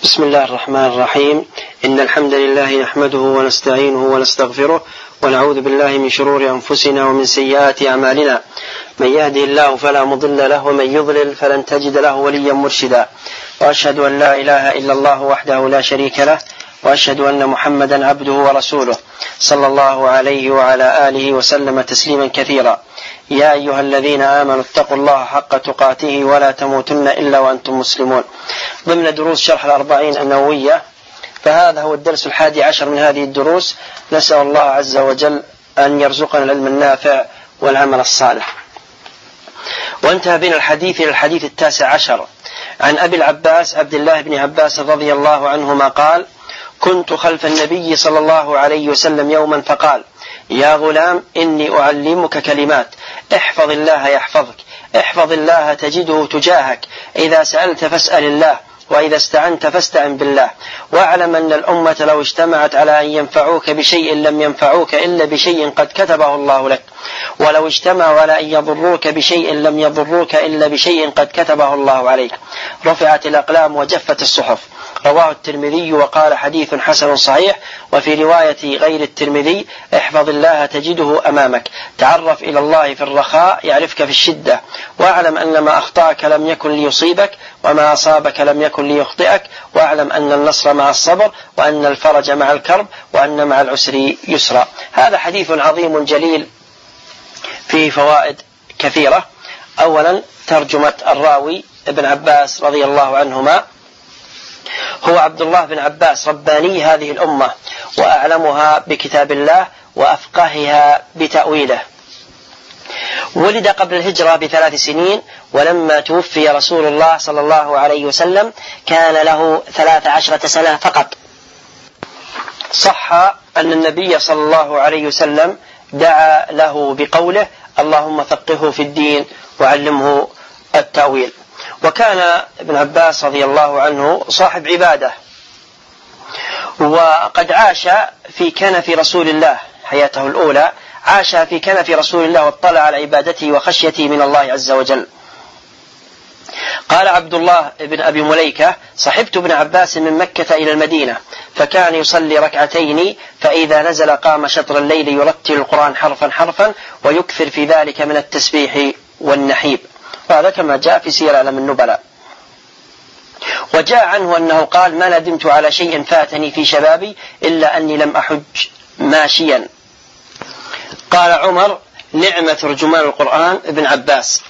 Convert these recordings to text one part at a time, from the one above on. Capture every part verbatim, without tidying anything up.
بسم الله الرحمن الرحيم. إن الحمد لله نحمده ونستعينه ونستغفره ونعوذ بالله من شرور أنفسنا ومن سيئات أعمالنا. من يهده الله فلا مضل له ومن يضلل فلن تجد له وليا مرشدا. وأشهد أن لا إله إلا الله وحده لا شريك له وأشهد أن محمدا عبده ورسوله صلى الله عليه وعلى آله وسلم تسليما كثيرا. يا أيها الذين آمنوا اتقوا الله حق تقاته ولا تموتن إلا وأنتم مسلمون. ضمن دروس شرح الأربعين النووية، فهذا هو الدرس الحادي عشر من هذه الدروس. نسأل الله عز وجل أن يرزقنا العلم النافع والعمل الصالح. وانتهى بنا الحديث إلى الحديث التاسع عشر عن أبي العباس عبد الله بن عباس رضي الله عنهما قال: كنت خلف النبي صلى الله عليه وسلم يوما فقال: يا غلام إني أعلمك كلمات، احفظ الله يحفظك، احفظ الله تجده تجاهك، إذا سألت فاسأل الله، وإذا استعنت فاستعن بالله، واعلم أن الأمة لو اجتمعت على أن ينفعوك بشيء لم ينفعوك إلا بشيء قد كتبه الله لك، ولو اجتمعوا على أن يضروك بشيء لم يضروك إلا بشيء قد كتبه الله عليك. رفعت الأقلام وجفت الصحف. رواه الترمذي وقال حديث حسن صحيح. وفي رواية غير الترمذي: احفظ الله تجده أمامك، تعرف إلى الله في الرخاء يعرفك في الشدة، واعلم أن ما أخطأك لم يكن ليصيبك وما أصابك لم يكن ليخطئك، واعلم أن النصر مع الصبر وأن الفرج مع الكرب وأن مع العسر يسرا. هذا حديث عظيم جليل فيه فوائد كثيرة. أولا ترجمة الراوي ابن عباس رضي الله عنهما. هو عبد الله بن عباس رباني هذه الأمة، وأعلمها بكتاب الله وأفقهها بتأويله. ولد قبل الهجرة بثلاث سنين، ولما توفي رسول الله صلى الله عليه وسلم كان له ثلاث عشرة سنة فقط. صح أن النبي صلى الله عليه وسلم دعا له بقوله: اللهم فقهه في الدين وعلمه التأويل. وكان ابن عباس رضي الله عنه صاحب عبادة، وقد عاش في كنف رسول الله حياته الأولى، عاش في كنف رسول الله واطلع على عبادته وخشيته من الله عز وجل. قال عبد الله بن أبي مليكة: صحبت ابن عباس من مكة إلى المدينة، فكان يصلي ركعتين، فإذا نزل قام شطر الليل يرتل القرآن حرفا حرفا، ويكثر في ذلك من التسبيح والنحيب. وهذا كما جاء في سير أعلام النبلاء. وجاء عنه أنه قال: ما ندمت على شيء فاتني في شبابي إلا أني لم أحج ماشيا. قال عمر: نعمة ترجمان القرآن ابن عباس.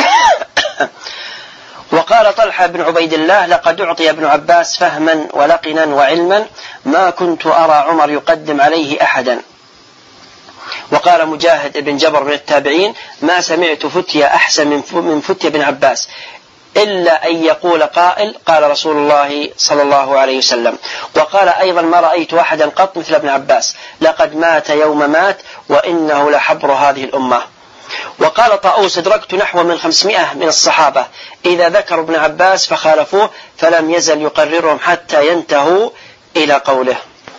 وقال طلحة بن عبيد الله: لقد أعطي ابن عباس فهما ولقنا وعلما ما كنت أرى عمر يقدم عليه أحدا. وقال مجاهد بن جبر من التابعين: ما سمعت فتية أحسن من فتية بن عباس إلا أن يقول قائل: قال رسول الله صلى الله عليه وسلم. وقال أيضا: ما رأيت أحدا قط مثل ابن عباس، لقد مات يوم مات وإنه لحبر هذه الأمة. وقال طاووس: أدركت نحو من خمسمائة من الصحابة إذا ذكروا ابن عباس فخالفوه فلم يزل يقررهم حتى ينتهوا إلى قوله.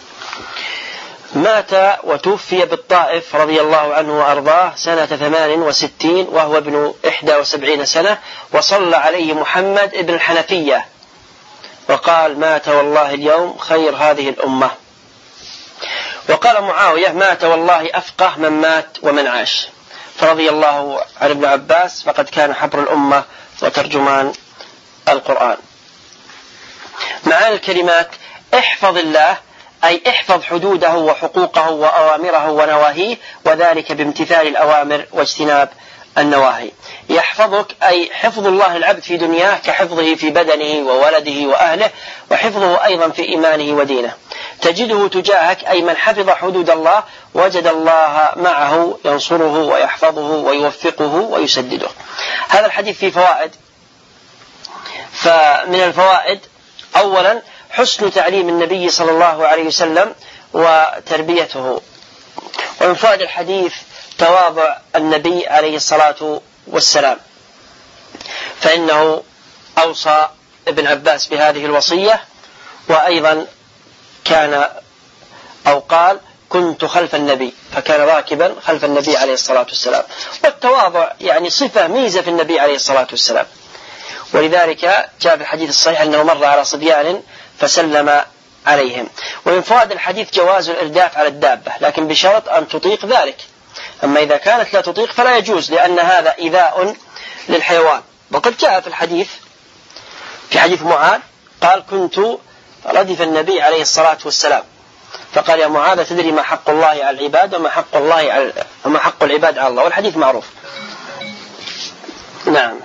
مات وتوفي بالطائف رضي الله عنه وأرضاه سنة ثمان وستين وهو ابن إحدى وسبعين سنة، وصلى عليه محمد ابن الحنفية وقال: مات والله اليوم خير هذه الأمة. وقال معاوية: مات والله أفقه من مات ومن عاش. فرضي الله عن ابن عباس فقد كان حبر الأمة وترجمان القرآن. معاني الكلمات: احفظ الله أي احفظ حدوده وحقوقه وأوامره ونواهيه، وذلك بامتثال الأوامر واجتناب النواهي. يحفظك أي حفظ الله العبد في دنياه كحفظه في بدنه وولده وأهله، وحفظه أيضا في إيمانه ودينه. تجده تجاهك أي من حفظ حدود الله وجد الله معه ينصره ويحفظه ويوفقه ويسدده. هذا الحديث فيه فوائد. فمن الفوائد: أولا حسن تعليم النبي صلى الله عليه وسلم وتربيته. ومن فوائد الحديث تواضع النبي عليه الصلاة والسلام، فإنه أوصى ابن عباس بهذه الوصية، وأيضا كان أو قال: كنت خلف النبي، فكان راكبا خلف النبي عليه الصلاة والسلام. والتواضع يعني صفة ميزة في النبي عليه الصلاة والسلام. ولذلك جاء في الحديث الصحيح أنه مر على صبيان فسلم عليهم. ومن فوائد الحديث جواز الإرداف على الدابة، لكن بشرط أن تطيق ذلك. أما إذا كانت لا تطيق فلا يجوز، لأن هذا إيذاء للحيوان. وقد جاء في الحديث في حديث معاذ قال: كنت ردف النبي عليه الصلاة والسلام فقال: يا معاذ تدري ما حق الله على العباد وما حق الله على وما حق العباد على الله، والحديث معروف. نعم.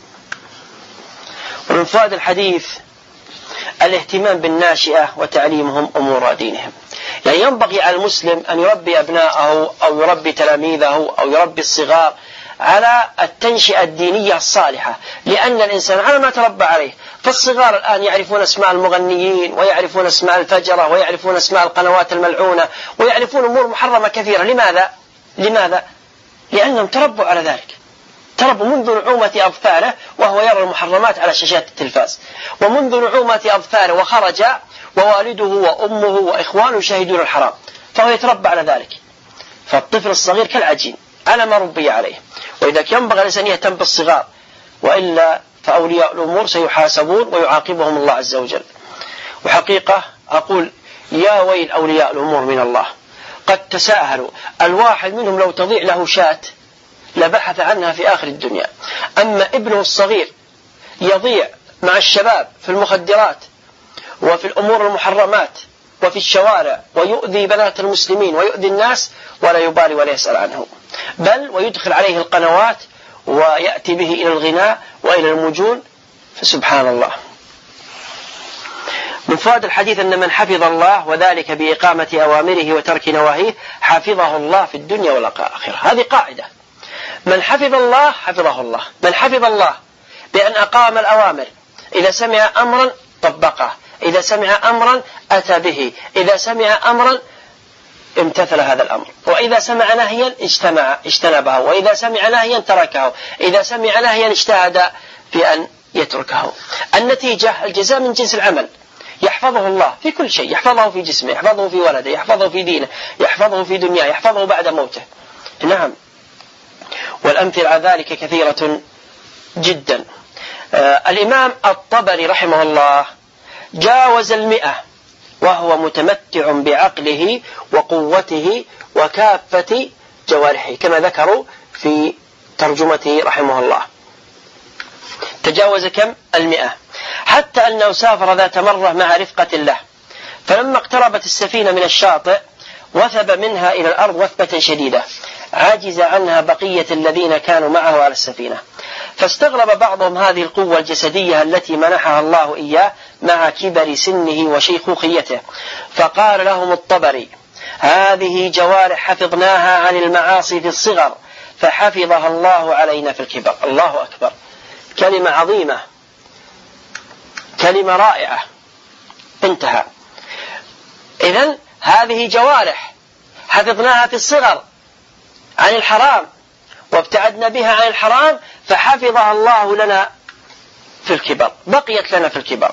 ومن فوائد الحديث الاهتمام بالناشئة وتعليمهم أمور دينهم. يعني ينبغي على المسلم أن يربي أبناءه أو يربي تلاميذه أو يربي الصغار على التنشئة الدينية الصالحة، لأن الإنسان على ما تربى عليه. فالصغار الآن يعرفون اسماء المغنيين ويعرفون اسماء الفجرة ويعرفون اسماء القنوات الملعونة ويعرفون أمور محرمة كثيرة. لماذا؟ لماذا؟ لأنهم تربوا على ذلك، تربوا منذ نعومة أظفاره وهو يرى المحرمات على شاشات التلفاز، ومنذ نعومة أظفاره وخرج ووالده وأمه وإخوانه يشاهدون الحرام، فهو يتربى على ذلك. فالطفل الصغير كالعجين على ما ربي عليه. وإذا ينبغي الإنسان يهتم بالصغار، وإلا فأولياء الأمور سيحاسبون ويعاقبهم الله عز وجل. وحقيقة أقول يا ويل أولياء الأمور من الله، قد تساهلوا. الواحد منهم لو تضيع له شاة لبحث عنها في آخر الدنيا، أما ابنه الصغير يضيع مع الشباب في المخدرات وفي الأمور المحرمات وفي الشوارع ويؤذي بنات المسلمين ويؤذي الناس ولا يبالي ولا يسأل عنه، بل ويدخل عليه القنوات ويأتي به إلى الغناء وإلى المجون. فسبحان الله. من فوائد الحديث أن من حفظ الله وذلك بإقامة أوامره وترك نواهيه حفظه الله في الدنيا والآخرة. هذه قاعدة، من حفظ الله حفظه الله. من حفظ الله بأن أقام الأوامر، إذا سمع أمرا طبقه، إذا سمع أمرا أتى به، إذا سمع أمرا امتثل هذا الأمر، وإذا سمع نهيا اجتمع اجتنبه، وإذا سمع نهيا تركه، إذا سمع نهيا اجتهد في أن يتركه. النتيجة الجزاء من جنس العمل. يحفظه الله في كل شيء، يحفظه في جسمه، يحفظه في ولده، يحفظه في دينه، يحفظه في دنياه، يحفظه بعد موته. نعم. والأمثلة على ذلك كثيرة جدا. آه الإمام الطبري رحمه الله جاوز المئة وهو متمتع بعقله وقوته وكافة جوارحه، كما ذكروا في ترجمته رحمه الله. تجاوز كم؟ المئة، حتى أنه سافر ذات مرة مع رفقة له، فلما اقتربت السفينة من الشاطئ وثب منها إلى الأرض وثبة شديدة عاجز عنها بقية الذين كانوا معه على السفينة، فاستغرب بعضهم هذه القوة الجسدية التي منحها الله إياه مع كبر سنه وشيخوخيته، فقال لهم الطبري: هذه جوارح حفظناها عن المعاصي في الصغر فحفظها الله علينا في الكبر. الله أكبر، كلمة عظيمة، كلمة رائعة. انتهى. إذن هذه جوارح حفظناها في الصغر عن الحرام وابتعدنا بها عن الحرام فحفظها الله لنا في الكبر، بقيت لنا في الكبر.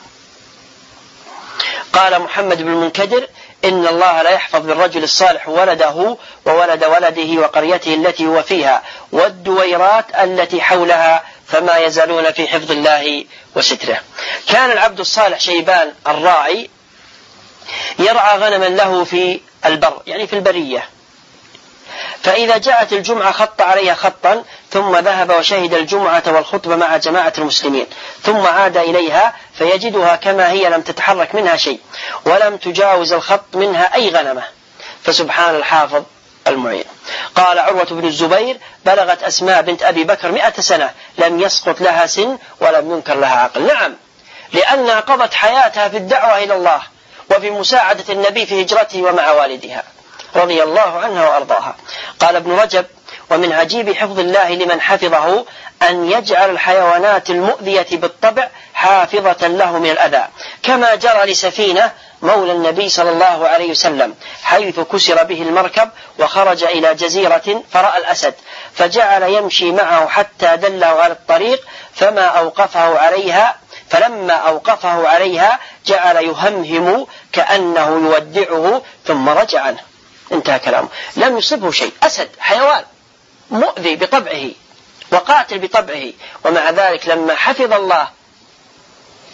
قال محمد بن المنكدر: إن الله لا يحفظ بالرجل الصالح ولده وولد ولده وقريته التي هو فيها والدويرات التي حولها، فما يزالون في حفظ الله وستره. كان العبد الصالح شيبان الراعي يرعى غنما له في البر، يعني في البرية، فإذا جاءت الجمعة خط عليها خطا، ثم ذهب وشهد الجمعة والخطبة مع جماعة المسلمين، ثم عاد إليها فيجدها كما هي لم تتحرك منها شيء ولم تجاوز الخط منها أي غنمة، فسبحان الحافظ المعين. قال عروة بن الزبير: بلغت أسماء بنت أبي بكر مئة سنة لم يسقط لها سن ولم ينكر لها عقل. نعم، لأنها قضت حياتها في الدعوة إلى الله وفي مساعدة النبي في هجرته ومع والدها رضي الله عنها وأرضاها. قال ابن رجب: ومن عجيب حفظ الله لمن حفظه أن يجعل الحيوانات المؤذية بالطبع حافظة له من الأذى، كما جرى لسفينة مولى النبي صلى الله عليه وسلم، حيث كسر به المركب وخرج إلى جزيرة فرأى الأسد فجعل يمشي معه حتى دله على الطريق، فما أوقفه عليها فلما أوقفه عليها جعل يهمهم كأنه يودعه ثم رجع عنه. انتهى كلامه، لم يصبه شيء. أسد حيوان مؤذي بطبعه وقاتل بطبعه، ومع ذلك لما حفظ الله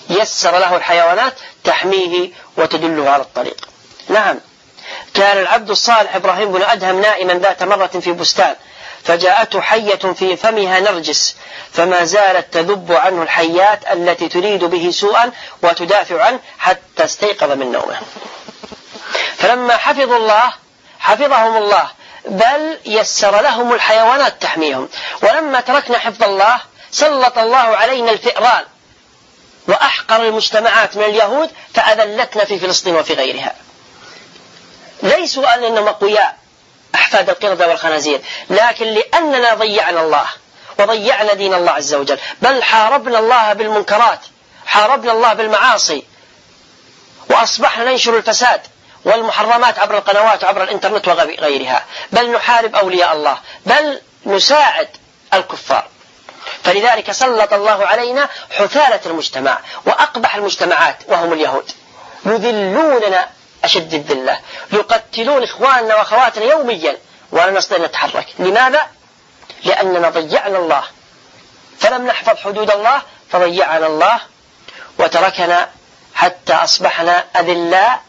يسر له الحيوانات تحميه وتدله على الطريق. نعم، كان العبد الصالح إبراهيم بن أدهم نائما ذات مرة في بستان، فجاءته حية في فمها نرجس، فما زالت تذب عنه الحيات التي تريد به سوءا وتدافع عنه حتى استيقظ من نومه. فلما حفظوا الله حفظهم الله، بل يسر لهم الحيوانات تحميهم. ولما تركنا حفظ الله سلط الله علينا الفئران وأحقر المجتمعات من اليهود فأذلتنا في فلسطين وفي غيرها. ليسوا أنهم أقوياء أحفاد القردة والخنازير، لكن لأننا ضيعنا الله وضيعنا دين الله عز وجل، بل حاربنا الله بالمنكرات، حاربنا الله بالمعاصي، وأصبحنا ننشر الفساد والمحرمات عبر القنوات وعبر الإنترنت وغيرها، بل نحارب أولياء الله، بل نساعد الكفار. فلذلك سلط الله علينا حثالة المجتمع وأقبح المجتمعات وهم اليهود، يذلوننا أشد الذلة، يقتلون إخواننا وأخواتنا يوميا ولا نستطيع نتحرك. لماذا؟ لأننا ضيعنا الله، فلم نحفظ حدود الله فضيعنا الله وتركنا حتى أصبحنا أذلاء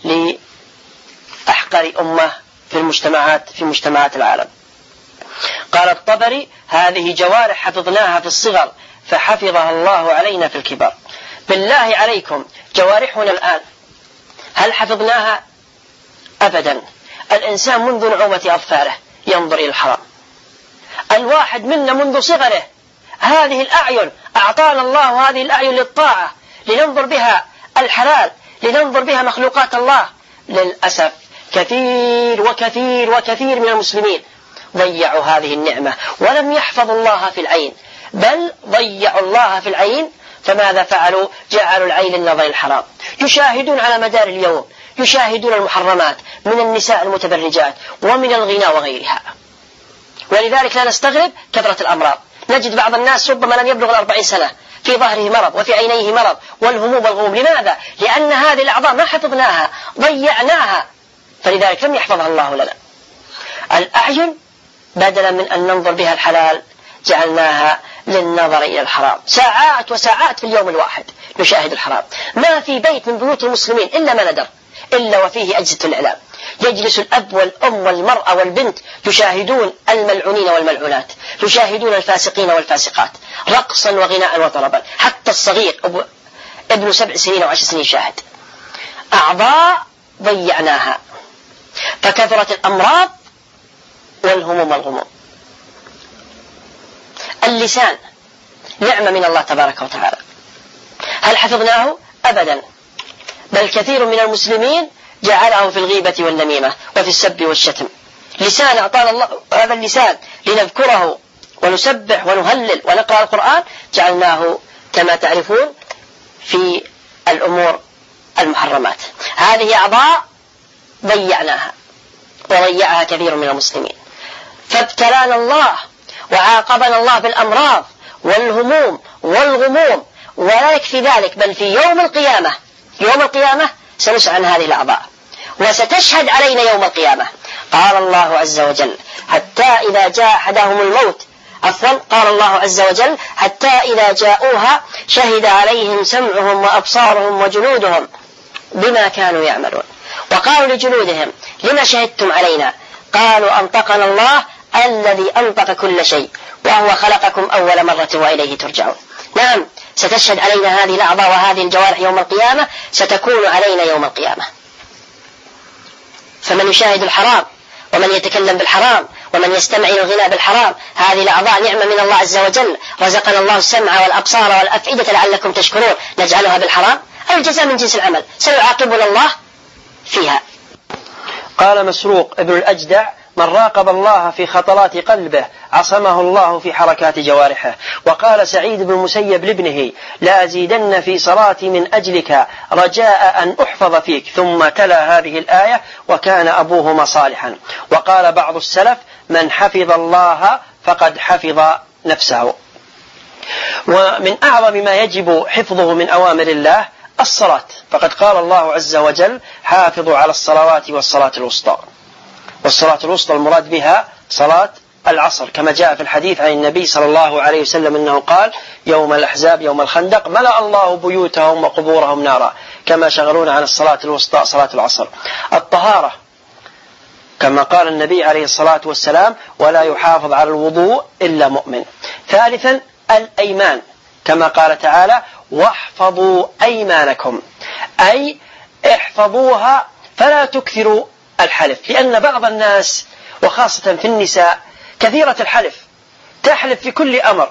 لأحقر أمة في المجتمعات في مجتمعات العالم. قال الطبري: هذه جوارح حفظناها في الصغر فحفظها الله علينا في الكبر. بالله عليكم، جوارحنا الآن هل حفظناها؟ أبدا. الإنسان منذ نعومة أظفاره ينظر إلى الحرام، الواحد منا منذ صغره. هذه الأعين أعطانا الله هذه الأعين للطاعة، لننظر بها الحلال، لننظر بها مخلوقات الله. للأسف كثير وكثير وكثير من المسلمين ضيعوا هذه النعمة ولم يحفظوا الله في العين، بل ضيعوا الله في العين. فماذا فعلوا؟ جعلوا العين للنظر الحرام، يشاهدون على مدار اليوم، يشاهدون المحرمات من النساء المتبرجات ومن الغناء وغيرها. ولذلك لا نستغرب كثرة الأمراض. نجد بعض الناس ربما لم يبلغ الأربعين سنة في ظهره مرض وفي عينيه مرض والهموم والغموم. لماذا؟ لأن هذه الأعضاء ما حفظناها، ضيعناها، فلذلك لم يحفظها الله لنا. الأعين بدلا من أن ننظر بها الحلال جعلناها للنظر إلى الحرام، ساعات وساعات في اليوم الواحد نشاهد الحرام. ما في بيت من بيوت المسلمين إلا ما ندر إلا وفيه أجهزة الإعلام، يجلس الأب والأم والمرأة والبنت يشاهدون الملعونين والملعونات، يشاهدون الفاسقين والفاسقات رقصا وغناء وطربا. حتى الصغير ابن سبع سنين وعشر سنين يشاهد. أعضاء ضيعناها، فكثرت الأمراض والهموم والغموم. اللسان نعمة من الله تبارك وتعالى، هل حفظناه؟ أبدا، بل كثير من المسلمين جعله في الغيبة والنميمة وفي السب والشتم. لسان أعطانا الله هذا اللسان لنذكره ونسبح ونهلل ونقرأ القرآن، جعلناه كما تعرفون في الأمور المحرمات. هذه أعضاء ضيعناها وضيعها كثير من المسلمين، فابتلانا الله وعاقبنا الله بالأمراض والهموم والغموم. ولا يكفي ذلك، بل في يوم القيامة يوم القيامة سنسأل عن هذه الأعضاء وستشهد علينا يوم القيامة. قال الله عز وجل: حتى إذا جاء أحدهم الموت عفوا قال الله عز وجل: حتى إذا جاءوها شهد عليهم سمعهم وأبصارهم وجلودهم بما كانوا يعملون. وقالوا لجلودهم: لما شهدتم علينا؟ قالوا: أنطقنا الله الذي أنطق كل شيء وهو خلقكم أول مرة وإليه ترجعون. نعم، ستشهد علينا هذه الأعضاء وهذه الجوارح يوم القيامة، ستكون علينا يوم القيامة. فمن يشاهد الحرام ومن يتكلم بالحرام ومن يستمع إلى الغناء بالحرام، هذه الأعضاء نعمة من الله عز وجل. رزقنا الله السمع والأبصار والأفئدة لعلكم تشكرون، نجعلها بالحرام. الجزاء من جنس العمل، سيعاقبنا الله فيها. قال مسروق ابن الأجدع: من راقب الله في خطرات قلبه عصمه الله في حركات جوارحه. وقال سعيد بن المسيب لابنه: لا أزيدن في صلاتي من أجلك رجاء أن أحفظ فيك. ثم تلا هذه الآية: وكان أبوهما صالحا. وقال بعض السلف: من حفظ الله فقد حفظ نفسه. ومن أعظم ما يجب حفظه من أوامر الله الصلاة، فقد قال الله عز وجل: حافظوا على الصلوات والصلاة الوسطى. والصلاة الوسطى المراد بها صلاة العصر، كما جاء في الحديث عن النبي صلى الله عليه وسلم أنه قال يوم الأحزاب يوم الخندق ملأ الله بيوتهم وقبورهم نارا كما شغلون عن الصلاة الوسطى صلاة العصر. الطهارة كما قال النبي عليه الصلاة والسلام ولا يحافظ على الوضوء إلا مؤمن. ثالثا الأيمان كما قال تعالى واحفظوا أيمانكم، أي احفظوها فلا تكثروا الحلف، لأن بعض الناس وخاصة في النساء كثيرة الحلف، تحلف في كل أمر.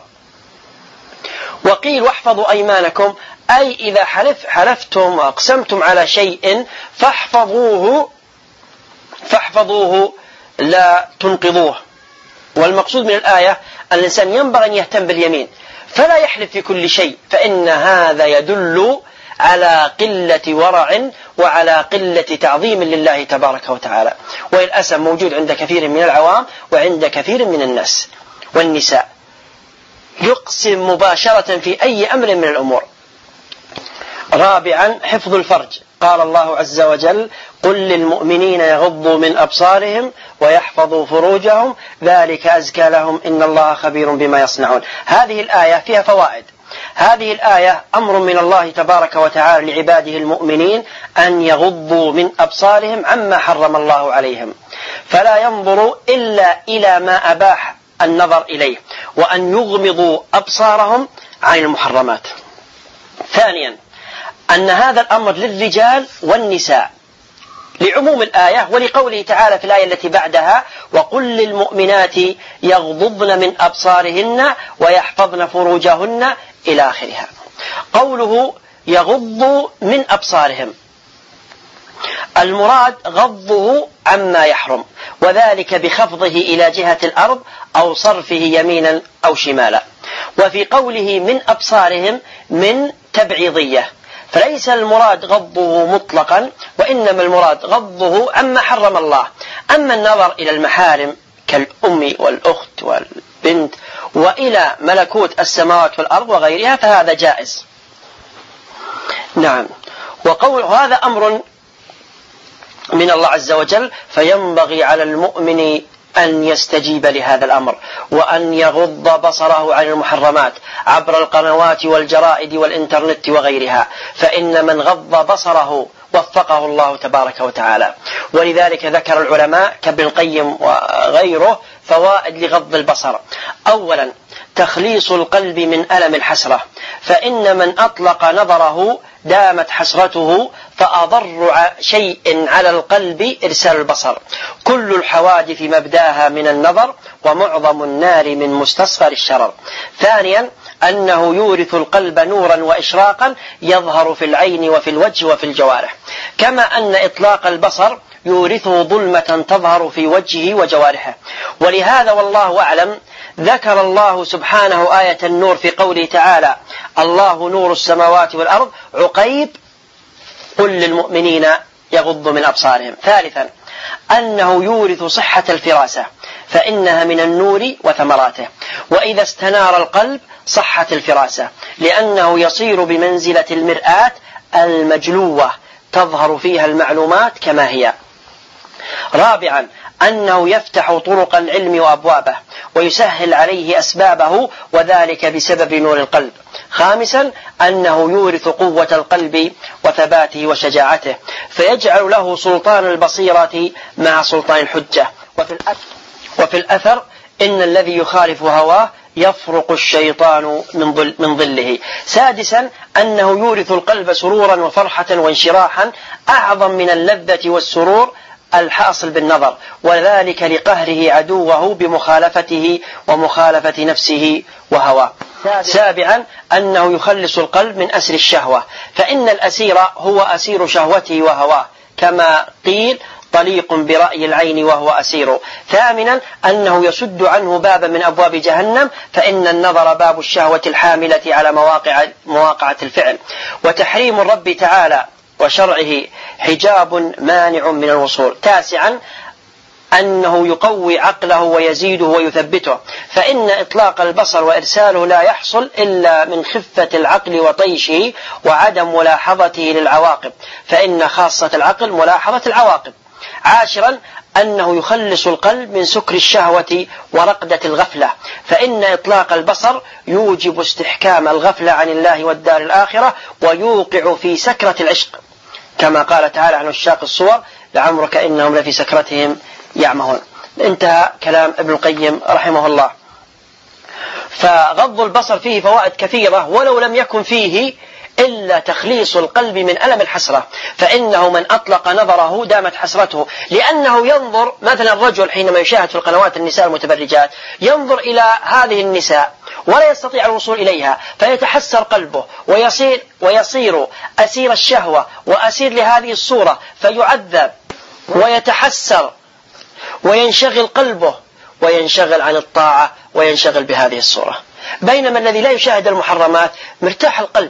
وقيل واحفظوا أيمانكم أي إذا حلف حلفتم وأقسمتم على شيء فاحفظوه فاحفظوه لا تنقضوه. والمقصود من الآية أن الإنسان ينبغي أن يهتم باليمين فلا يحلف في كل شيء، فإن هذا يدل على قلة ورع وعلى قلة تعظيم لله تبارك وتعالى، والأسف موجود عند كثير من العوام وعند كثير من الناس والنساء، يقسم مباشرة في أي أمر من الأمور. رابعا حفظ الفرج، قال الله عز وجل قل للمؤمنين يغضوا من أبصارهم ويحفظوا فروجهم ذلك أزكى لهم إن الله خبير بما يصنعون. هذه الآية فيها فوائد. هذه الآية أمر من الله تبارك وتعالى لعباده المؤمنين أن يغضوا من أبصارهم عما حرم الله عليهم، فلا ينظروا إلا إلى ما أباح النظر إليه، وأن يغمضوا أبصارهم عن المحرمات. ثانيا أن هذا الأمر للرجال والنساء لعموم الآية، ولقوله تعالى في الآية التي بعدها وقل للمؤمنات يغضضن من أبصارهن ويحفظن فروجهن إلى آخرها. قوله يغض من أبصارهم المراد غضه عما يحرم، وذلك بخفضه إلى جهة الأرض أو صرفه يمينا أو شمالا. وفي قوله من أبصارهم من تبعيضية، فليس المراد غضه مطلقا، وإنما المراد غضه عما حرم الله. أما النظر إلى المحارم كالأم والأخت والبنت وإلى ملكوت السماوات والأرض وغيرها فهذا جائز. نعم. وقول هذا أمر من الله عز وجل، فينبغي على المؤمن أن يستجيب لهذا الأمر وأن يغض بصره عن المحرمات عبر القنوات والجرائد والإنترنت وغيرها، فإن من غض بصره وفقه الله تبارك وتعالى. ولذلك ذكر العلماء كابن القيم وغيره فوائد لغض البصر. أولا تخليص القلب من ألم الحسرة، فإن من أطلق نظره دامت حسرته، فأضر شيء على القلب إرسال البصر. كل الحوادث مبداها من النظر، ومعظم النار من مستصغر الشرر. ثانيا أنه يورث القلب نورا وإشراقا يظهر في العين وفي الوجه وفي الجوارح، كما أن إطلاق البصر يورثه ظلمة تظهر في وجهه وجوارحه. ولهذا والله أعلم ذكر الله سبحانه آية النور في قوله تعالى الله نور السماوات والأرض عقيب قل للمؤمنين يغضوا من أبصارهم. ثالثا أنه يورث صحة الفراسة، فإنها من النور وثمراته، وإذا استنار القلب صحت الفراسة، لأنه يصير بمنزلة المرآة المجلوة تظهر فيها المعلومات كما هي. رابعا أنه يفتح طرق العلم وأبوابه ويسهل عليه أسبابه، وذلك بسبب نور القلب. خامسا أنه يورث قوة القلب وثباته وشجاعته، فيجعل له سلطان البصيرة مع سلطان الحجة. وفي الأثر, وفي الأثر إن الذي يخالف هواه يفرق الشيطان من, ظل من ظله. سادسا أنه يورث القلب سرورا وفرحة وانشراحا أعظم من اللذة والسرور الحاصل بالنظر، وذلك لقهره عدوه بمخالفته ومخالفة نفسه وهواه. سابعا أنه يخلص القلب من أسر الشهوة، فإن الأسير هو أسير شهوته وهواه، كما قيل طليق برأي العين وهو أسير. ثامنا أنه يسد عنه بابا من أبواب جهنم، فإن النظر باب الشهوة الحاملة على مواقع مواقعة الفعل. وتحريم الرب تعالى وشرعه حجاب مانع من الوصول. تاسعا أنه يقوي عقله ويزيده ويثبته، فإن إطلاق البصر وإرساله لا يحصل إلا من خفة العقل وطيشه وعدم ملاحظته للعواقب، فإن خاصة العقل ملاحظة العواقب. عاشرا أنه يخلص القلب من سكر الشهوة ورقدة الغفلة، فإن إطلاق البصر يوجب استحكام الغفلة عن الله والدار الآخرة ويوقع في سكرة العشق، كما قال تعالى عن عشاق الصور لعمرك إنهم لفي سكرتهم يعمهون. انتهى كلام ابن القيم رحمه الله. فغض البصر فيه فوائد كثيرة، ولو لم يكن فيه إلا تخليص القلب من ألم الحسرة، فإنه من أطلق نظره دامت حسرته، لأنه ينظر مثلا الرجل حينما يشاهد في القنوات النساء المتبرجات ينظر إلى هذه النساء ولا يستطيع الوصول إليها، فيتحسر قلبه ويصير, ويصير أسير الشهوة وأسير لهذه الصورة، فيعذب ويتحسر وينشغل قلبه وينشغل عن الطاعة وينشغل بهذه الصورة. بينما الذي لا يشاهد المحرمات مرتاح القلب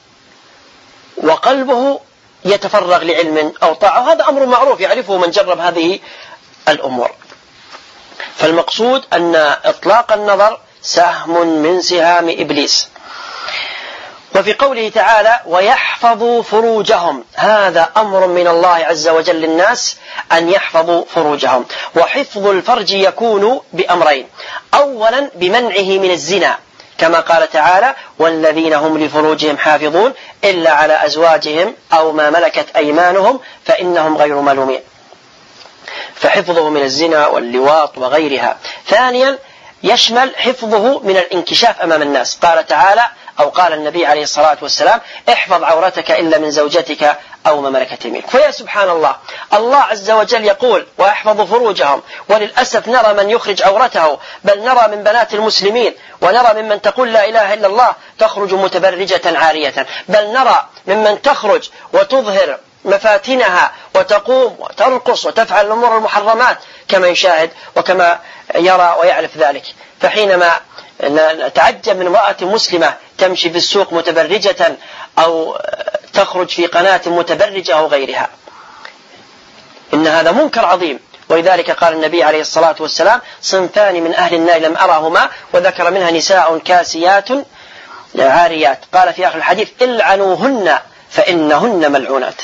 وقلبه يتفرغ لعلم أو طاعة، وهذا أمر معروف يعرفه من جرب هذه الأمور. فالمقصود أن إطلاق النظر سهم من سهام إبليس. وفي قوله تعالى ويحفظوا فروجهم، هذا أمر من الله عز وجل للناس أن يحفظوا فروجهم. وحفظ الفرج يكون بأمرين: أولا بمنعه من الزنا، كما قال تعالى والذين هم لفروجهم حافظون إلا على أزواجهم أو ما ملكت أيمانهم فإنهم غير ملومين، فحفظه من الزنا واللواط وغيرها. ثانيا يشمل حفظه من الانكشاف أمام الناس، قال تعالى أو قال النبي عليه الصلاة والسلام احفظ عورتك إلا من زوجتك أو ما ملكت يمينك. فيا سبحان الله، الله عز وجل يقول ويحفظ فروجهم، وللأسف نرى من يخرج عورته، بل نرى من بنات المسلمين ونرى ممن تقول لا إله إلا الله تخرج متبرجة عارية، بل نرى ممن تخرج وتظهر مفاتنها وتقوم وترقص وتفعل الأمور المحرمات كما يشاهد وكما يرى ويعرف ذلك. فحينما نتعجب من امرأة مسلمة تمشي في السوق متبرجة أو تخرج في قناة متبرجة أو غيرها، إن هذا منكر عظيم. ولذلك قال النبي عليه الصلاة والسلام صنفان من أهل النار لم أرهما، وذكر منها نساء كاسيات عاريات، قال في آخر الحديث العنوهن فإنهن ملعونات.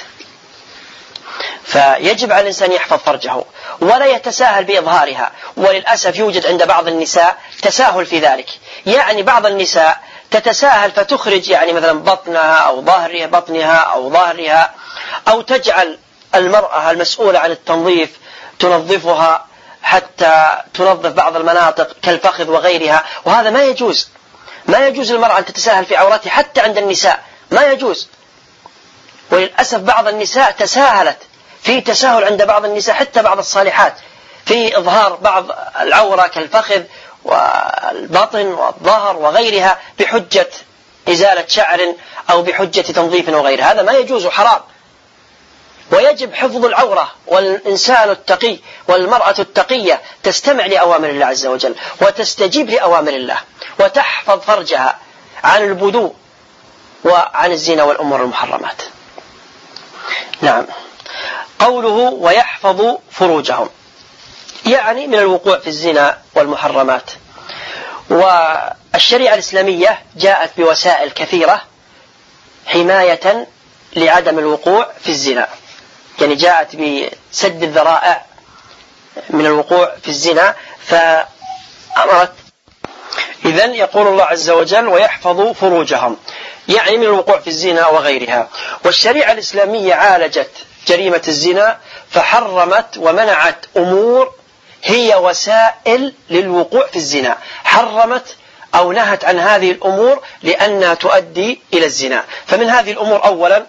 فيجب على الإنسان يحفظ فرجه ولا يتساهل بإظهارها. وللأسف يوجد عند بعض النساء تساهل في ذلك، يعني بعض النساء تتساهل فتخرج يعني مثلا بطنها أو ظهرها بطنها أو ظهرها، أو تجعل المرأة المسؤولة عن التنظيف تنظفها حتى تنظف بعض المناطق كالفخذ وغيرها، وهذا ما يجوز. ما يجوز للمرأة أن تتساهل في عورتها حتى عند النساء، ما يجوز. وللأسف بعض النساء تساهلت في تساهل عند بعض النساء حتى بعض الصالحات في إظهار بعض العورة كالفخذ والبطن والظهر وغيرها بحجة إزالة شعر أو بحجة تنظيف وغيرها، هذا ما يجوز حرام. ويجب حفظ العورة، والإنسان التقي والمرأة التقية تستمع لأوامر الله عز وجل وتستجيب لأوامر الله وتحفظ فرجها عن البدو وعن الزنا والأمور المحرمات. نعم. قوله ويحفظ فروجهم يعني من الوقوع في الزنا والمحرمات. والشريعة الإسلامية جاءت بوسائل كثيرة حماية لعدم الوقوع في الزنا، يعني جاءت بسد الذرائع من الوقوع في الزنا فأمرت. إذن يقول الله عز وجل ويحفظ فروجهم يعني من الوقوع في الزنا وغيرها. والشريعة الإسلامية عالجت جريمة الزنا فحرمت ومنعت أمور هي وسائل للوقوع في الزنا، حرمت أو نهت عن هذه الأمور لأنها تؤدي إلى الزنا. فمن هذه الأمور أولا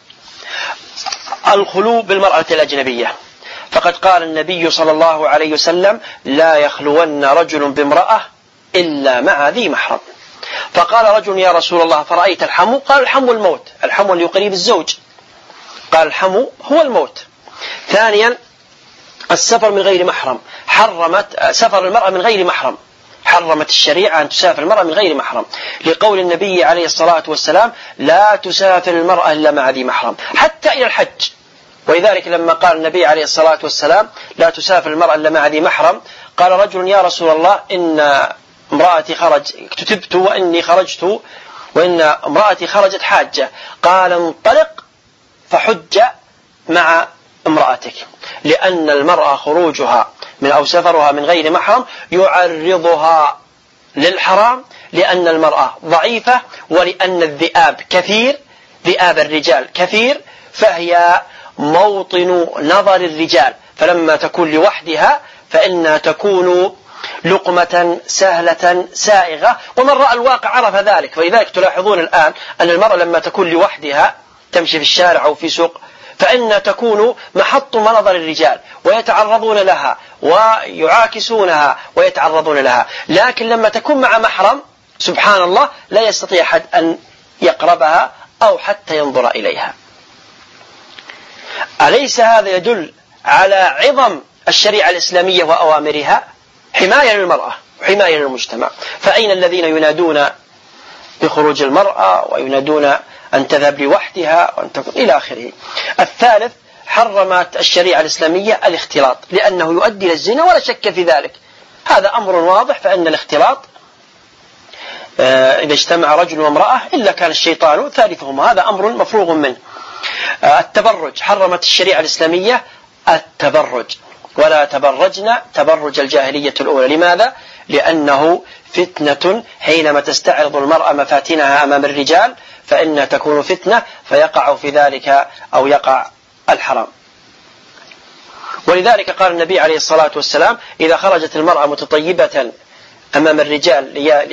الخلو بالمرأة الأجنبية، فقد قال النبي صلى الله عليه وسلم لا يخلون رجل بامرأة إلا مع ذي محرم. فقال رجل يا رسول الله فرأيت الحمو؟ قال الحمو الموت، الحمو اللي يقرب الزوج، قال الحمو هو الموت. ثانيا السفر من غير محرم، حرمت سفر المرأة من غير محرم، حرمت الشريعة أن تسافر المرأة من غير محرم، لقول النبي عليه الصلاة والسلام لا تسافر المرأة إلا مع ذي محرم حتى إلى الحج. ولذلك لما قال النبي عليه الصلاة والسلام لا تسافر المرأة إلا مع ذي محرم، قال رجل يا رسول الله إن امرأتي خرج كتبت وإني خرجت وإن امرأتي خرجت حاجة، قال انطلق فحج مع امرأتك، لأن المرأة خروجها من أو سفرها من غير محرم يعرضها للحرام، لأن المرأة ضعيفة، ولأن الذئاب كثير، ذئاب الرجال كثير، فهي موطن نظر الرجال، فلما تكون لوحدها فإنها تكون لقمة سهلة سائغة، ومن رأى الواقع عرف ذلك. ولذلك تلاحظون الآن أن المرأة لما تكون لوحدها تمشي في الشارع أو في سوق فإن تكون محط منظر الرجال، ويتعرضون لها ويعاكسونها ويتعرضون لها، لكن لما تكون مع محرم سبحان الله لا يستطيع أحد أن يقربها أو حتى ينظر إليها. أليس هذا يدل على عظم الشريعة الإسلامية وأوامرها؟ حماية للمرأة وحماية للمجتمع. فأين الذين ينادون بخروج المرأة وينادون أن تذهب لوحدها وأن تكون إلى آخره. الثالث، حرمت الشريعة الإسلامية الاختلاط، لأنه يؤدي إلى الزنا ولا شك في ذلك، هذا أمر واضح. فإن الاختلاط إذا اجتمع رجل وامرأة إلا كان الشيطان ثالثهما، هذا أمر مفروغ منه. التبرج، حرمت الشريعة الإسلامية التبرج، ولا تبرجنا تبرج الجاهلية الأولى. لماذا؟ لأنه فتنة، حينما تستعرض المرأة مفاتنها أمام الرجال فإنها تكون فتنة، فيقع في ذلك أو يقع الحرام. ولذلك قال النبي عليه الصلاة والسلام: إذا خرجت المرأة متطيبة أمام الرجال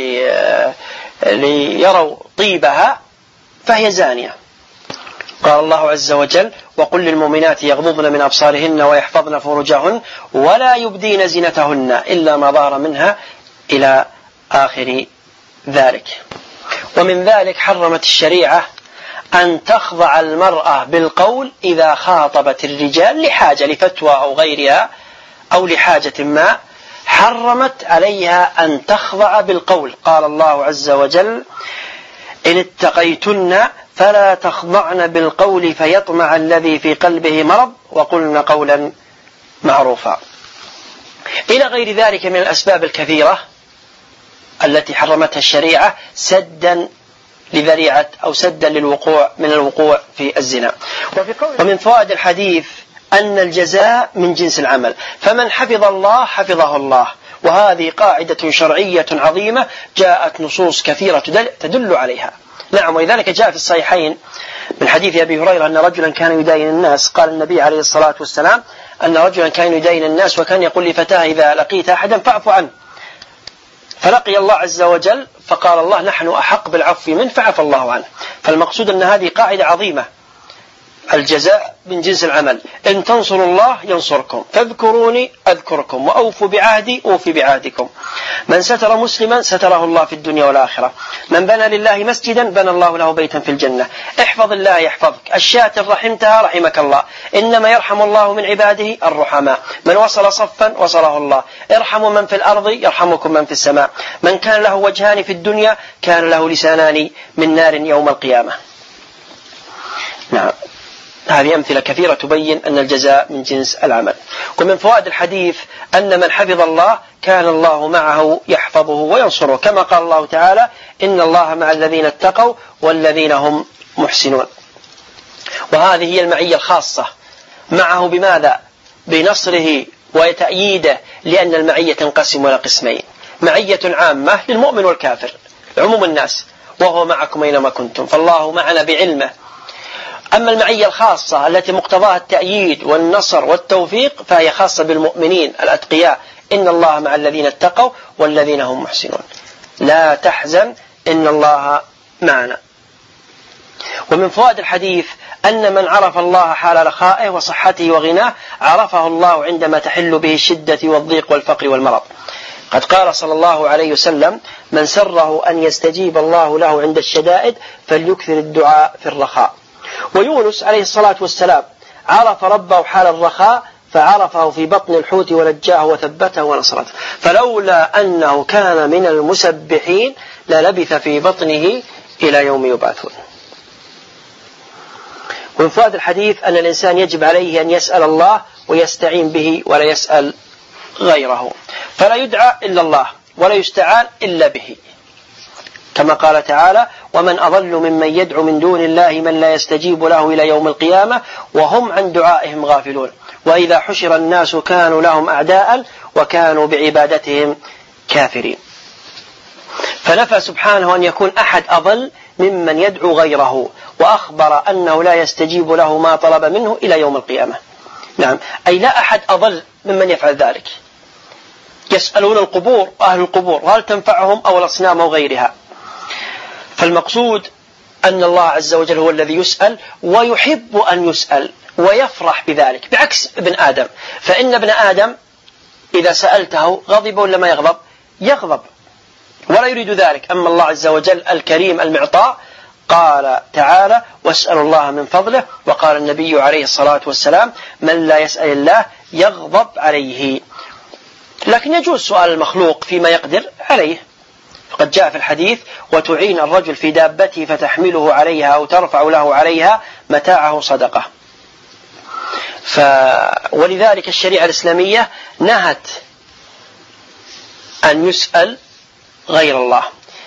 ليروا طيبها فهي زانية. قال الله عز وجل: وقل للمؤمنات يغضضن من أبصارهن ويحفظن فروجهن ولا يبدين زينتهن إلا ما ظهر منها إلى آخر ذلك. ومن ذلك حرمت الشريعة أن تخضع المرأة بالقول إذا خاطبت الرجال لحاجة، لفتوى أو غيرها أو لحاجة ما، حرمت عليها أن تخضع بالقول. قال الله عز وجل: إن اتقيتن فلا تخضعن بالقول فيطمع الذي في قلبه مرض وقلن قولا معروفا. إلى غير ذلك من الأسباب الكثيرة التي حرمتها الشريعة سدا لذريعة أو سدا للوقوع من الوقوع في الزنا. ومن فوائد الحديث أن الجزاء من جنس العمل، فمن حفظ الله حفظه الله، وهذه قاعدة شرعية عظيمة جاءت نصوص كثيرة تدل عليها. نعم، ولذلك جاء في الصحيحين من حديث أبي هريرة أن رجلا كان يداين الناس، قال النبي عليه الصلاة والسلام أن رجلا كان يداين الناس وكان يقول لفتاه: إذا لقيت أحدا فاعف عنه. فلقي الله عز وجل فقال الله: نحن أحق بالعفو منه فعفى الله عنه. فالمقصود أن هذه قاعدة عظيمة، الجزاء من جنس العمل. إن تنصروا الله ينصركم، فاذكروني أذكركم، وأوفوا بعهدي أوفي بعهدكم. من ستر مسلما ستره الله في الدنيا والآخرة، من بنى لله مسجدا بنى الله له بيتا في الجنة. احفظ الله يحفظك، الشاة رحمتها رحمك الله، إنما يرحم الله من عباده الرحماء. من وصل صفا وصله الله، ارحموا من في الأرض يرحمكم من في السماء. من كان له وجهان في الدنيا كان له لسانان من نار يوم القيامة. نعم، هذه أمثلة كثيرة تبين أن الجزاء من جنس العمل. ومن فوائد الحديث أن من حفظ الله كان الله معه يحفظه وينصره، كما قال الله تعالى: إن الله مع الذين اتقوا والذين هم محسنون. وهذه هي المعية الخاصة معه، بماذا؟ بنصره وتأييده، لأن المعية تنقسم إلى قسمين: معية عامة للمؤمن والكافر، عموم الناس، وهو معكم أينما كنتم، فالله معنا بعلمه. أما المعية الخاصة التي مقتضاها التأييد والنصر والتوفيق فهي خاصة بالمؤمنين الأتقياء: إن الله مع الذين اتقوا والذين هم محسنون. لا تحزن إن الله معنا. ومن فوائد الحديث أن من عرف الله حال رخائه وصحته وغناه عرفه الله عندما تحل به الشدة والضيق والفقر والمرض. قد قال صلى الله عليه وسلم: من سره أن يستجيب الله له عند الشدائد فليكثر الدعاء في الرخاء. ويونس عليه الصلاة والسلام عرف ربه حال الرخاء فعرفه في بطن الحوت ونجاه وثبته ونصرته، فلولا أنه كان من المسبحين للبث في بطنه إلى يوم يبعثون. ومن فوائد الحديث أن الإنسان يجب عليه أن يسأل الله ويستعين به ولا يسأل غيره، فلا يدعى إلا الله ولا يستعان إلا به. كما قال تعالى: ومن أضل ممن يدعو من دون الله من لا يستجيب له إلى يوم القيامة وهم عن دعائهم غافلون وإذا حشر الناس كانوا لهم أعداء وكانوا بعبادتهم كافرين. فنفى سبحانه أن يكون أحد أضل ممن يدعو غيره، وأخبر أنه لا يستجيب له ما طلب منه إلى يوم القيامة. نعم، أي لا أحد أضل ممن يفعل ذلك. يسألون القبور، أهل القبور هل تنفعهم أو الأصنام أو غيرها؟ فالمقصود أن الله عز وجل هو الذي يسأل ويحب أن يسأل ويفرح بذلك، بعكس ابن آدم. فإن ابن آدم إذا سألته غضب ولا ما يغضب؟ يغضب ولا يريد ذلك. أما الله عز وجل الكريم المعطاء قال تعالى: واسألوا الله من فضله، وقال النبي عليه الصلاة والسلام: من لا يسأل الله يغضب عليه. لكن يجوز سؤال المخلوق فيما يقدر عليه، فقد جاء في الحديث: وتعين الرجل في دابته فتحمله عليها أو ترفع له عليها متاعه صدقة. ف... ولذلك الشريعة الإسلامية نهت أن يسأل غير الله،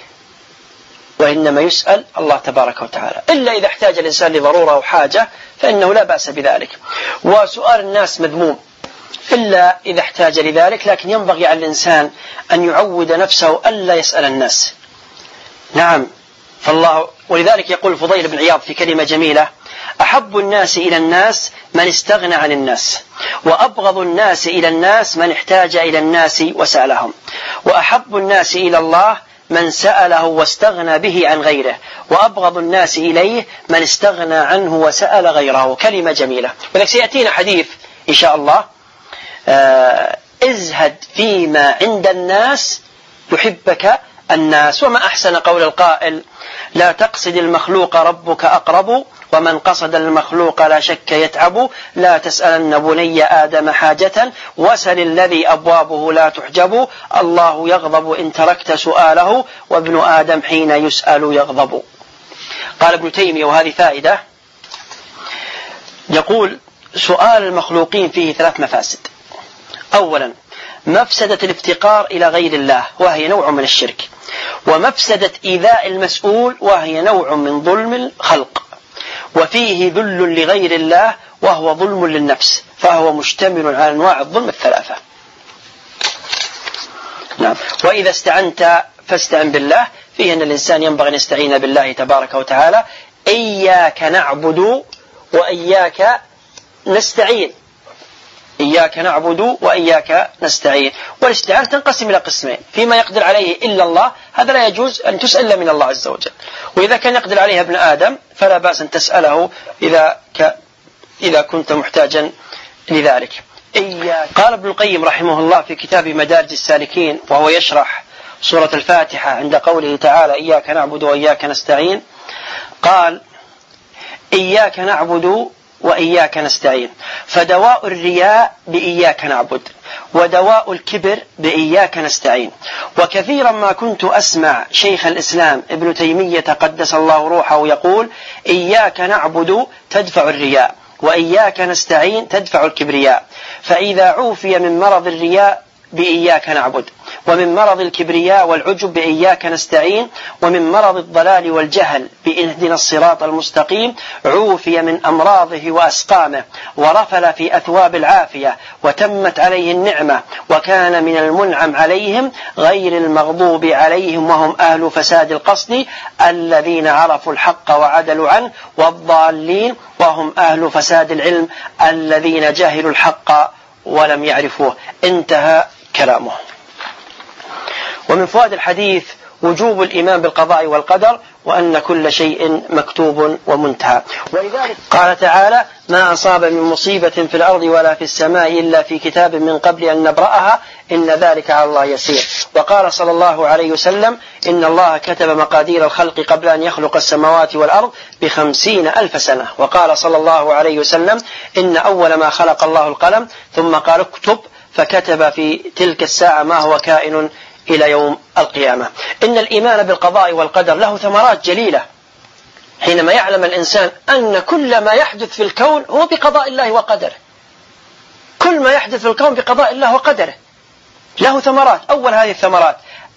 وإنما يسأل الله تبارك وتعالى، إلا إذا احتاج الإنسان لضرورة أو حاجة فإنه لا بأس بذلك. وسؤال الناس مذموم إلا إذا احتاج لذلك، لكن ينبغي على الإنسان أن يعود نفسه ألا يسأل الناس. نعم، فالله ولذلك يقول الفضيل بن عياض في كلمة جميلة: أحب الناس إلى الناس من استغنى عن الناس، وأبغض الناس إلى الناس من احتاج إلى الناس وسألهم، وأحب الناس إلى الله من سأله واستغنى به عن غيره، وأبغض الناس إليه من استغنى عنه وسأل غيره. كلمة جميلة. ولذلك سيأتينا حديث إن شاء الله: آه ازهد فيما عند الناس يحبك الناس. وما أحسن قول القائل: لا تقصد المخلوق ربك أقرب، ومن قصد المخلوق لا شك يتعب. لا تسألن بني آدم حاجة، وسل الذي أبوابه لا تحجب. الله يغضب إن تركت سؤاله، وابن آدم حين يسأل يغضب. قال ابن تيمية، وهذه فائدة، يقول: سؤال المخلوقين فيه ثلاث مفاسد. أولا، مفسدة الافتقار إلى غير الله، وهي نوع من الشرك، ومفسدة إيذاء المسؤول، وهي نوع من ظلم الخلق، وفيه ذل لغير الله، وهو ظلم للنفس، فهو مشتمل على أنواع الظلم الثلاثة. نعم. وإذا استعنت فاستعن بالله، فيه أن الإنسان ينبغي أن يستعين بالله تبارك وتعالى. إياك نعبد وإياك نستعين، إياك نعبد وإياك نستعين. والاستعانة تنقسم إلى قسمين: فيما يقدر عليه إلا الله، هذا لا يجوز أن تسأل من الله عز وجل، وإذا كان يقدر عليه ابن آدم فلا بأس أن تسأله إذا, ك... إذا كنت محتاجا لذلك. إياك. قال ابن القيم رحمه الله في كتاب مدارج السالكين وهو يشرح سورة الفاتحة عند قوله تعالى: إياك نعبد وإياك نستعين، قال: إياك نعبد وإياك نستعين، فدواء الرياء بإياك نعبد، ودواء الكبر بإياك نستعين. وكثيرا ما كنت أسمع شيخ الإسلام ابن تيمية قدس الله روحه يقول: إياك نعبد تدفع الرياء، وإياك نستعين تدفع الكبرياء. فإذا عوفي من مرض الرياء بإياك نعبد، ومن مرض الكبرياء والعجب بإياك نستعين، ومن مرض الضلال والجهل بإهدنا الصراط المستقيم، عوفي من أمراضه وأسقامه، ورفل في أثواب العافية، وتمت عليه النعمة، وكان من المنعم عليهم غير المغضوب عليهم وهم أهل فساد القصد، الذين عرفوا الحق وعدلوا عنه، والضالين وهم أهل فساد العلم، الذين جهلوا الحق ولم يعرفوه. انتهى كلامه. ومن فوائد الحديث وجوب الإيمان بالقضاء والقدر، وأن كل شيء مكتوب ومنتهى. ولذلك قال تعالى: ما أصاب من مصيبة في الأرض ولا في السماء إلا في كتاب من قبل أن نبرأها إن ذلك على الله يسير. وقال صلى الله عليه وسلم: إن الله كتب مقادير الخلق قبل أن يخلق السماوات والأرض بخمسين ألف سنة. وقال صلى الله عليه وسلم: إن أول ما خلق الله القلم، ثم قال: اكتب، فكتب في تلك الساعة ما هو كائن إلى يوم القيامة. إن الإيمان بالقضاء والقدر له ثمرات جليلة، حينما يعلم الإنسان أن كل ما يحدث في الكون هو بقضاء الله وقدره، كل ما يحدث في الكون بقضاء الله وقدره له ثمرات. أول هذه الثمرات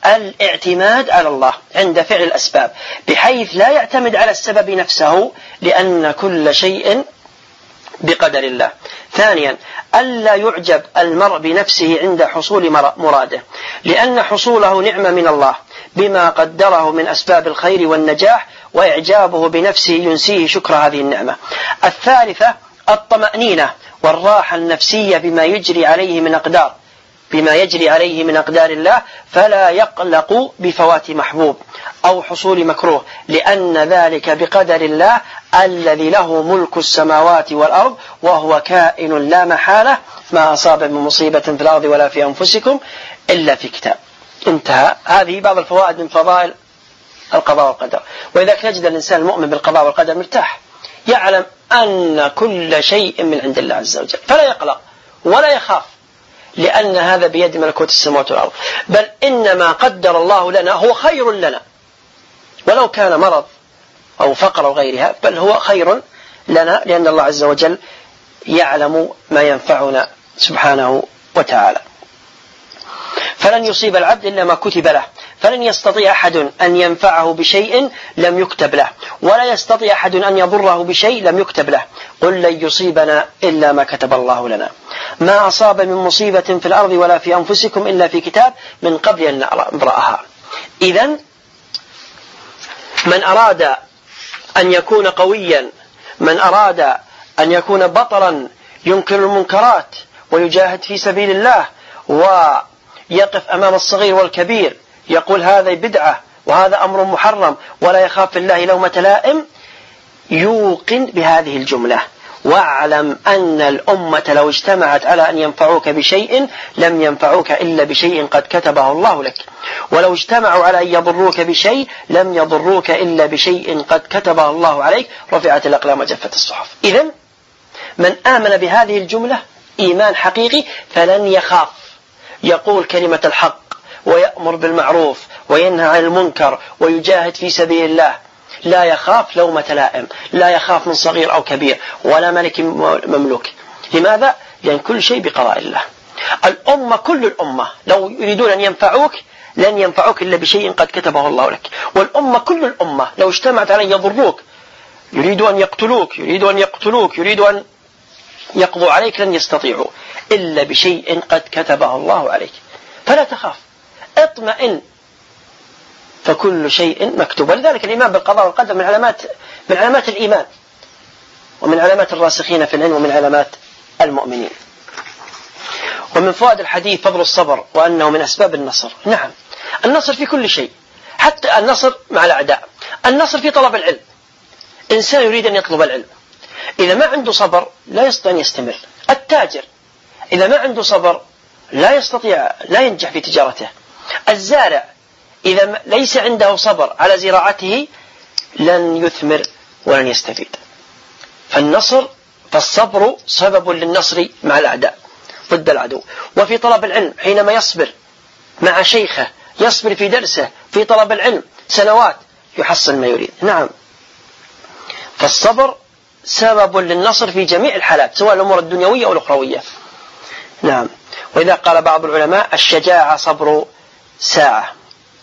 الاعتماد على الله عند فعل الأسباب بحيث لا يعتمد على السبب نفسه، لأن كل شيء بقدر الله. ثانيا ألا يعجب المرء بنفسه عند حصول مراده، لأن حصوله نعمة من الله بما قدره من أسباب الخير والنجاح، وإعجابه بنفسه ينسيه شكر هذه النعمة. الثالثة الطمأنينة والراحة النفسية بما يجري عليه من أقدار بما يجري عليه من أقدار الله، فلا يقلق بفوات محبوب أو حصول مكروه، لأن ذلك بقدر الله الذي له ملك السماوات والأرض، وهو كائن لا محالة، ما أصاب من مصيبة في الأرض ولا في أنفسكم إلا في كتاب. انتهى. هذه بعض الفوائد من فضائل القضاء والقدر. وإذا نجد الإنسان المؤمن بالقضاء والقدر مرتاح، يعلم أن كل شيء من عند الله عز وجل، فلا يقلق ولا يخاف، لأن هذا بيد ملكوت السماوات والأرض، بل إنما قدر الله لنا هو خير لنا، ولو كان مرض أو فقر أو غيرها، بل هو خير لنا، لأن الله عز وجل يعلم ما ينفعنا سبحانه وتعالى. فلن يصيب العبد إلا ما كتب له، فلن يستطيع أحد أن ينفعه بشيء لم يكتب له، ولا يستطيع أحد أن يضره بشيء لم يكتب له. قل لن يصيبنا إلا ما كتب الله لنا، ما أصاب من مصيبة في الأرض ولا في أنفسكم إلا في كتاب من قبل أن نبرأها. إذن من أراد أن يكون قويا، من أراد أن يكون بطلا ينكر المنكرات ويجاهد في سبيل الله ويقف أمام الصغير والكبير يقول هذا بدعة وهذا أمر محرم ولا يخاف الله لومة لائم، يوقن بهذه الجملة: واعلم أن الأمة لو اجتمعت على أن ينفعوك بشيء لم ينفعوك إلا بشيء قد كتبه الله لك، ولو اجتمعوا على أن يضروك بشيء لم يضروك إلا بشيء قد كتبه الله عليك، رفعت الأقلام وجفت الصحف. إذن من آمن بهذه الجملة إيمان حقيقي فلن يخاف، يقول كلمة الحق ويأمر بالمعروف وينهى عن المنكر ويجاهد في سبيل الله، لا يخاف لومة لائم، لا يخاف من صغير أو كبير ولا ملك مملوك. لماذا؟ لأن كل شيء بقضاء الله. الأمة كل الأمة لو يريدون أن ينفعوك لن ينفعوك إلا بشيء قد كتبه الله لك، والأمة كل الأمة لو اجتمعت على أن يضروك، يريدوا أن يقتلوك يريدوا أن يقتلوك يريدوا أن يقضوا عليك، لن يستطيعوا إلا بشيء قد كتبه الله عليك. فلا تخاف، اطمئن، فكل شيء مكتوب. ولذلك الإيمان بالقضاء والقدر من علامات من علامات الإيمان، ومن علامات الراسخين في العلم، ومن علامات المؤمنين. ومن فوائد الحديث فضل الصبر، وأنه من أسباب النصر. نعم، النصر في كل شيء، حتى النصر مع الأعداء، النصر في طلب العلم. إنسان يريد أن يطلب العلم، إذا ما عنده صبر لا يستطيع أن يستمر. التاجر إذا ما عنده صبر لا يستطيع لا ينجح في تجارته. الزارع إذا ليس عنده صبر على زراعته لن يثمر ولن يستفيد. فالنصر فالصبر سبب للنصر مع الأعداء ضد العدو. وفي طلب العلم حينما يصبر مع شيخه، يصبر في درسه في طلب العلم سنوات يحصل ما يريد. نعم، فالصبر سبب للنصر في جميع الحالات، سواء الأمور الدنيوية أو الأخروية. نعم. وإذا قال بعض العلماء الشجاعة صبر ساعة،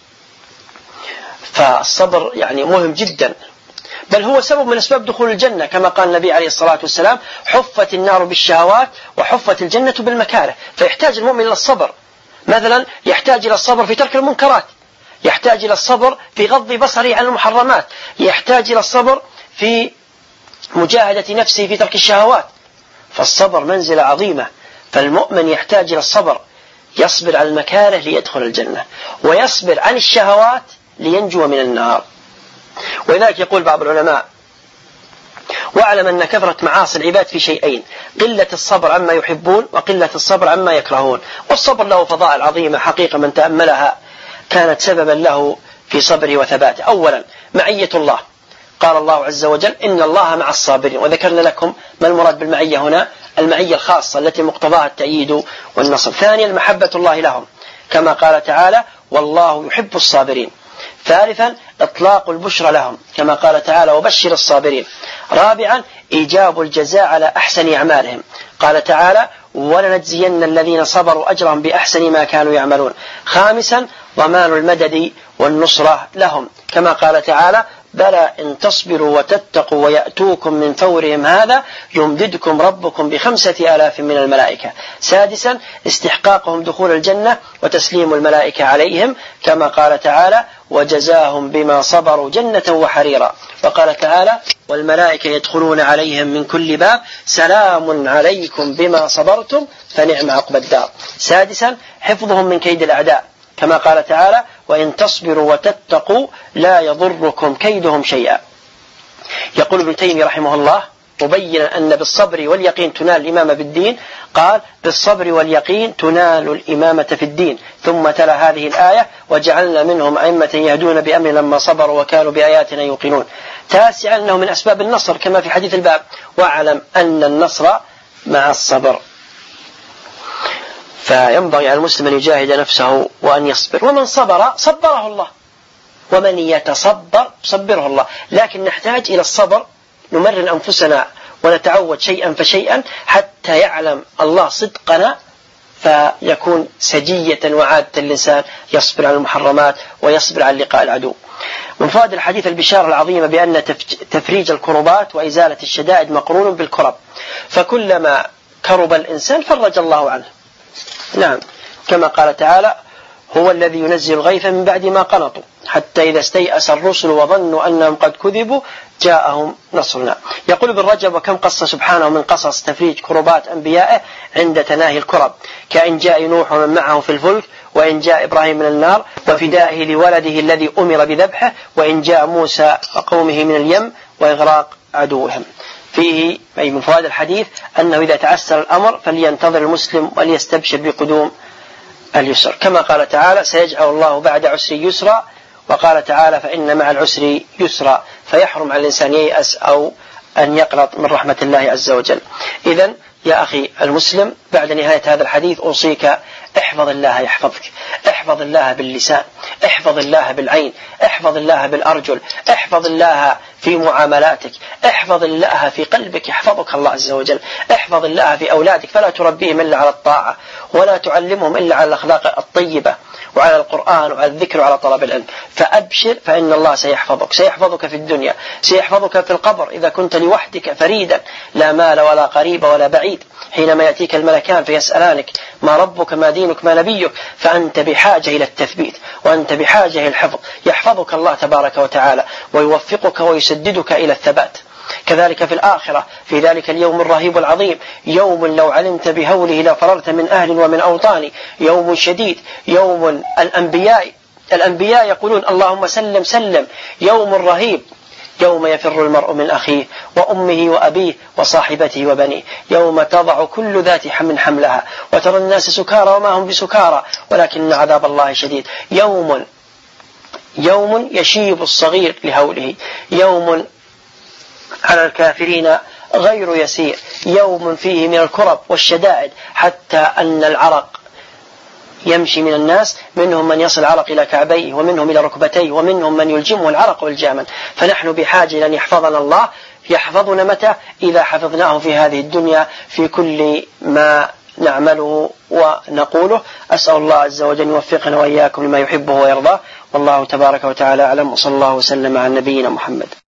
فالصبر يعني مهم جدا، بل هو سبب من أسباب دخول الجنة، كما قال النبي عليه الصلاة والسلام: حفت النار بالشهوات وحفت الجنة بالمكاره. فيحتاج المؤمن إلى الصبر. مثلا يحتاج إلى الصبر في ترك المنكرات، يحتاج إلى الصبر في غض بصره عن المحرمات، يحتاج إلى الصبر في مجاهدة نفسه في ترك الشهوات. فالصبر منزلة عظيمة، فالمؤمن يحتاج إلى الصبر، يصبر على المكاره ليدخل الجنة، ويصبر عن الشهوات لينجو من النار. ولذلك يقول بعض العلماء: واعلم أن كثرة معاصي العباد في شيئين: قلة الصبر عما يحبون وقلة الصبر عما يكرهون. والصبر له فضائل عظيمة حقيقة، من تأملها كانت سببا له في صبره وثباته. أولا معية الله، قال الله عز وجل: إن الله مع الصابرين. وذكرنا لكم ما المراد بالمعية هنا، المعية الخاصة التي مقتضاها التأييد والنصر. ثانيا محبة الله لهم، كما قال تعالى: والله يحب الصابرين. ثالثا إطلاق البشرى لهم، كما قال تعالى: وبشر الصابرين. رابعا إيجاب الجزاء على أحسن أعمالهم، قال تعالى ولنجزين الذين صبروا أجرهم بأحسن ما كانوا يعملون. خامسا ضمان المدد والنصرة لهم كما قال تعالى بلى إن تصبروا وتتقوا ويأتوكم من فورهم هذا يمددكم ربكم بخمسة آلاف من الملائكة. سادسا استحقاقهم دخول الجنة وتسليم الملائكة عليهم كما قال تعالى وجزاهم بما صبروا جنة وحريرا. وقال تعالى والملائكة يدخلون عليهم من كل باب سلام عليكم بما صبرتم فنعم عقبى الدار. سادسا حفظهم من كيد الأعداء كما قال تعالى وإن تصبروا وتتقوا لا يضركم كيدهم شيئا. يقول ابن تيمية رحمه الله مبينا أن بالصبر واليقين تنال الإمامة بالدين قال بالصبر واليقين تنال الإمامة في الدين. ثم تلا هذه الآية وجعلنا منهم أئمة يهدون بأمر لما صبروا وكانوا بآياتنا يوقنون. تاسعا أنه من أسباب النصر كما في حديث الباب واعلم أن النصر مع الصبر. فينبغي على المسلم أن يجاهد نفسه وأن يصبر ومن صبر صبره الله ومن يتصبر صبره الله. لكن نحتاج إلى الصبر نمرن أنفسنا ونتعود شيئا فشيئا حتى يعلم الله صدقنا فيكون سجية وعادة الإنسان يصبر على المحرمات ويصبر على لقاء العدو. من فوائد الحديث البشارة العظيمة بأن تفريج الكربات وإزالة الشدائد مقرون بالكرب فكلما كرب الإنسان فرج الله عنه. نعم كما قال تعالى هو الذي ينزل الغيث من بعد ما قنطوا حتى إذا استيأس الرسل وظنوا أنهم قد كذبوا جاءهم نصرنا. يقول ابن رجب وكم قص سبحانه من قصص تفريج كربات أنبيائه عند تناهي الكرب كأن جاء نوح ومن معه في الفلك وإن جاء إبراهيم من النار وفدائه لولده الذي أمر بذبحه وإن جاء موسى وقومه من اليم وإغراق عدوهم. فيه أي من فوائد الحديث أنه إذا تعسر الأمر فلينتظر المسلم وليستبشر بقدوم اليسر كما قال تعالى سيجعل الله بعد عسر يسرا. وقال تعالى فإن مع العسر يسرا فيحرم على الإنسان ييأس أو أن يقنط من رحمة الله عز وجل. إذن يا أخي المسلم بعد نهاية هذا الحديث أوصيك احفظ الله يحفظك. احفظ الله باللسان احفظ الله بالعين احفظ الله بالأرجل احفظ الله في معاملاتك احفظ الله في قلبك يحفظك الله عز وجل. احفظ الله في أولادك فلا تربيهم إلا على الطاعة ولا تعلمهم إلا على الأخلاق الطيبة وعلى القرآن وعلى الذكر وعلى طلب العلم. فأبشر فإن الله سيحفظك سيحفظك في الدنيا سيحفظك في القبر إذا كنت لوحدك فريدا لا مال ولا قريب ولا بعيد حينما يأتيك الملكان فيسألانك ما ربك ما دينك ما نبيك فأنت بحاجة إلى التثبيت وأنت بحاجة إلى الحفظ. يحفظك الله تبارك وتعالى ويوفقك ويسددك إلى الثبات. كذلك في الآخرة في ذلك اليوم الرهيب العظيم يوم لو علمت بهوله لفررت من أهل ومن أوطان يوم شديد يوم الأنبياء الأنبياء يقولون اللهم سلم سلم يوم رهيب يوم يفر المرء من أخيه وأمه وأبيه وصاحبته وبنيه يوم تضع كل ذات حمل حملها وترى الناس سكارى وما هم بسكارى ولكن عذاب الله شديد. يوم يوم يشيب الصغير لهوله يوم على الكافرين غير يسير يوم فيه من الكرب والشدائد حتى أن العرق يمشي من الناس منهم من يصل العرق إلى كعبيه ومنهم إلى ركبتيه ومنهم من يلجمه العرق والجامن. فنحن بحاجة إلى أن يحفظنا الله. يحفظنا متى؟ إذا حفظناه في هذه الدنيا في كل ما نعمله ونقوله. أسأل الله عز وجل يوفقنا وإياكم لما يحبه ويرضاه والله تبارك وتعالى أعلم وصلى الله وسلم على نبينا محمد.